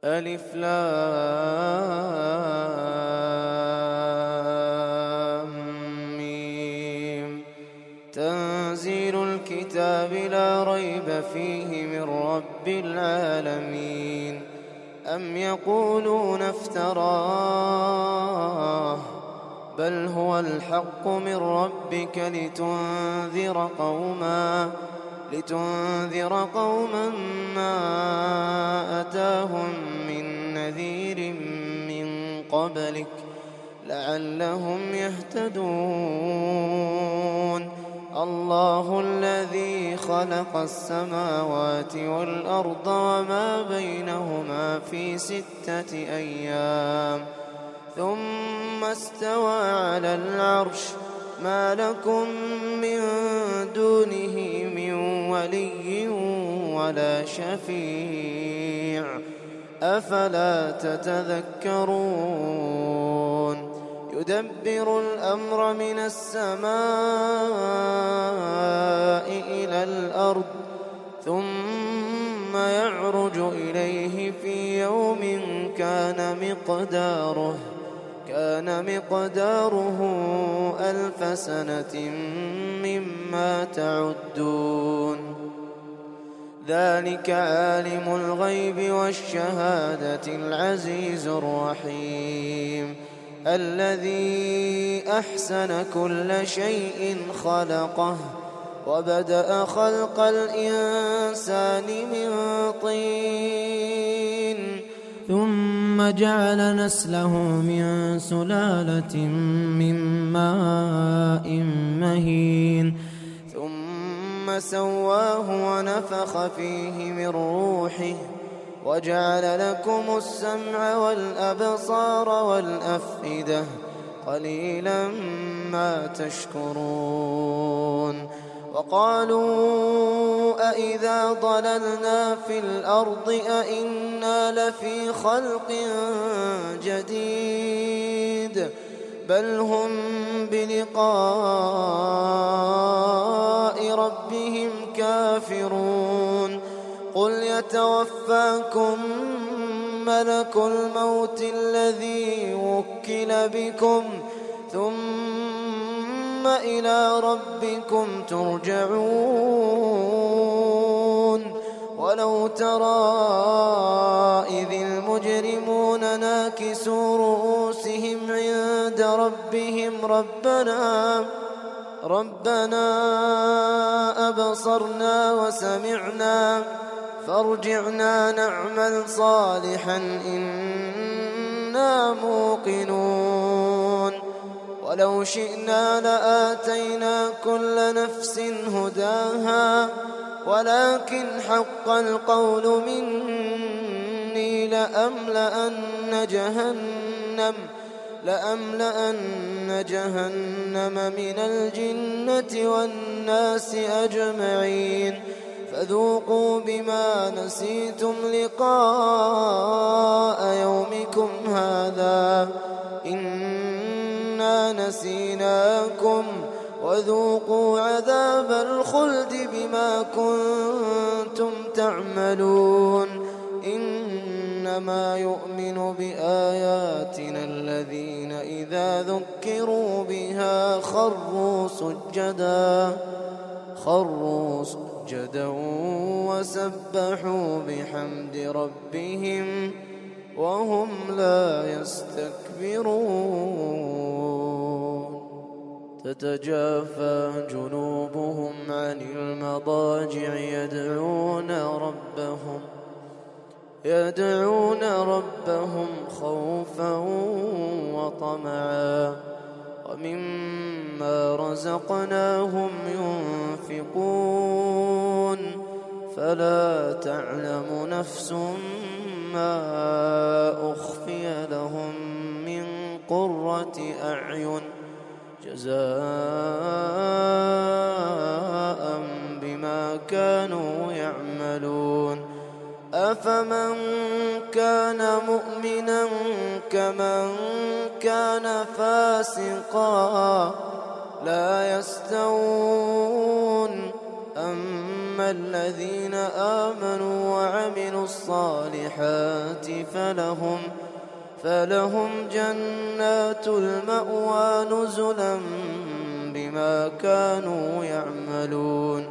ألف لام ميم. تنزيل الكتاب لا ريب فيه من رب العالمين. أم يقولون افتراه بل هو الحق من ربك لتنذر قوما ما أتاهم من نذير من قبلك لعلهم يهتدون. الله الذي خلق السماوات والأرض وما بينهما في 6 أيام ثم استوى على العرش. ما لكم من دونه من ولي ولا شفيع أفلا تتذكرون. يدبر الأمر من السماء إلى الأرض ثم يعرج إليه في يوم كان مقداره 1000 سنة مما تعدون. ذلك عالم الغيب والشهادة العزيز الرحيم الذي أحسن كل شيء خلقه وبدأ خلق الإنسان من طين ثم جعل نسله من سلالة من ماء مهين ثم سواه ونفخ فيه من روحه وجعل لكم السمع والأبصار والأفئدة قليلا ما تشكرون. وقالوا أإذا ضللنا في الأرض أإنا لفي خلق جديد بل هم بلقاء ربهم كافرون. قل يتوفاكم ملك الموت الذي وكل بكم ثم إلى ربكم ترجعون. ولو ترى إذ المجرمون ناكسوا رؤوسهم عند ربهم ربنا أبصرنا وسمعنا فارجعنا نعمل صالحا إنا موقنون. ولو شئنا لآتينا كل نفس هداها ولكن حق القول مني لأملأن جهنم من الجنة والناس أجمعين. فذوقوا بما نسيتم لقاء يومكم هذا إنا نسيناكم وذوقوا عذاب الخلد بما كنتم تعملون. إنما يؤمن بآياتنا الذين إذا ذكروا بها خروا سجدا وسبحوا بحمد ربهم وهم لا يستكبرون. تتجافى جنوبهم عن المضاجع يدعون ربهم خوفا وطمعا ومما رزقناهم ينفقون. فلا تعلم نفس ما أخفي لهم من قرة أعين جزاء بما كانوا يعملون. أفمن كان مؤمنا كمن كان فاسقا لا يستوون. الذين آمنوا وعملوا الصالحات فلهم جنات المأوى نزلا بما كانوا يعملون.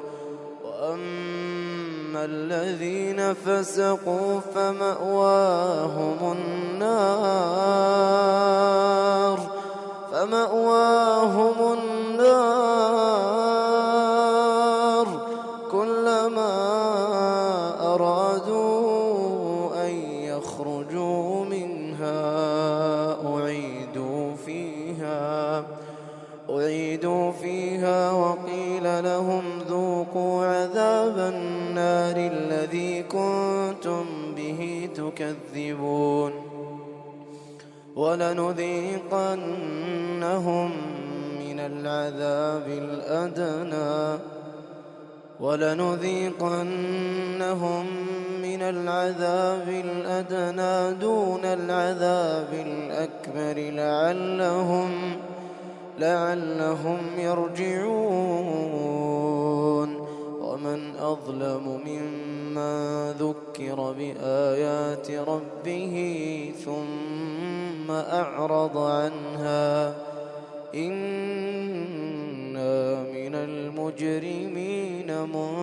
وأما الذين فسقوا فمأواهم النار كلما أرادوا أن يخرجوا منها أعيدوا فيها وقيل لهم ذوقوا عذاب النار الذي كنتم به تكذبون. ولنذيقنهم من العذاب الأدنى دون العذاب الأكبر لعلهم يرجعون. ومن أظلم ممن ذكر بآيات ربه ثم أعرض عنها إنا من المجرمين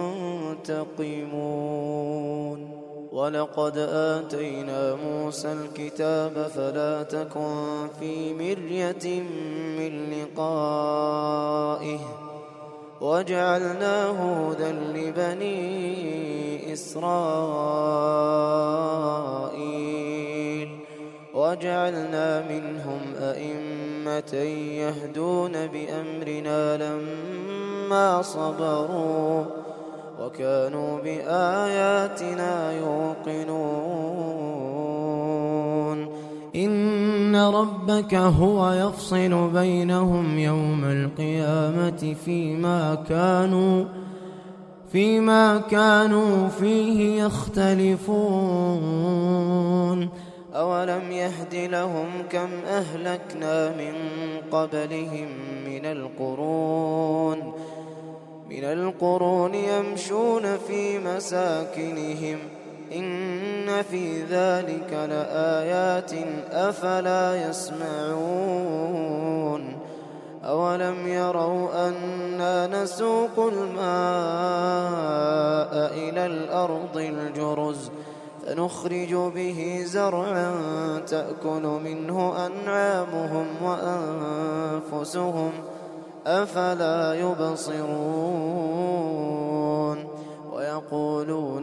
منتقمون. ولقد آتينا موسى الكتاب فلا تكن في مرية من لقائه وجعلناه هدى لبني إسرائيل وجعلنا منهم أئمة يهدون بأمرنا لما صبروا وكانوا بآياتنا يوقنون. إن ربك هو يفصل بينهم يوم القيامة فيما كانوا فيه يختلفون. أولم يهد لهم كم أهلكنا من قبلهم من القرون يمشون في مساكنهم إن في ذلك لآيات أفلا يسمعون. أولم يروا أنا نسوق الماء إلى الأرض الجرز فنخرج به زرعا تأكل منه أنعامهم وأنفسهم أفلا يبصرون. ويقولون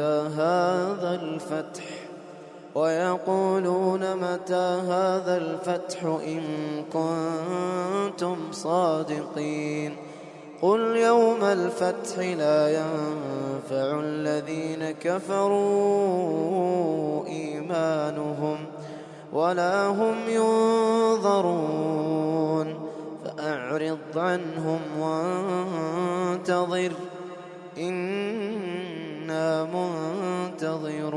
متى هذا الفتح إن كنتم صادقين. قل يوم الفتح لا ينفع الذين كفروا إيمانهم ولا هم ينظرون. فأعرض عنهم وانتظر إنا منتظرون.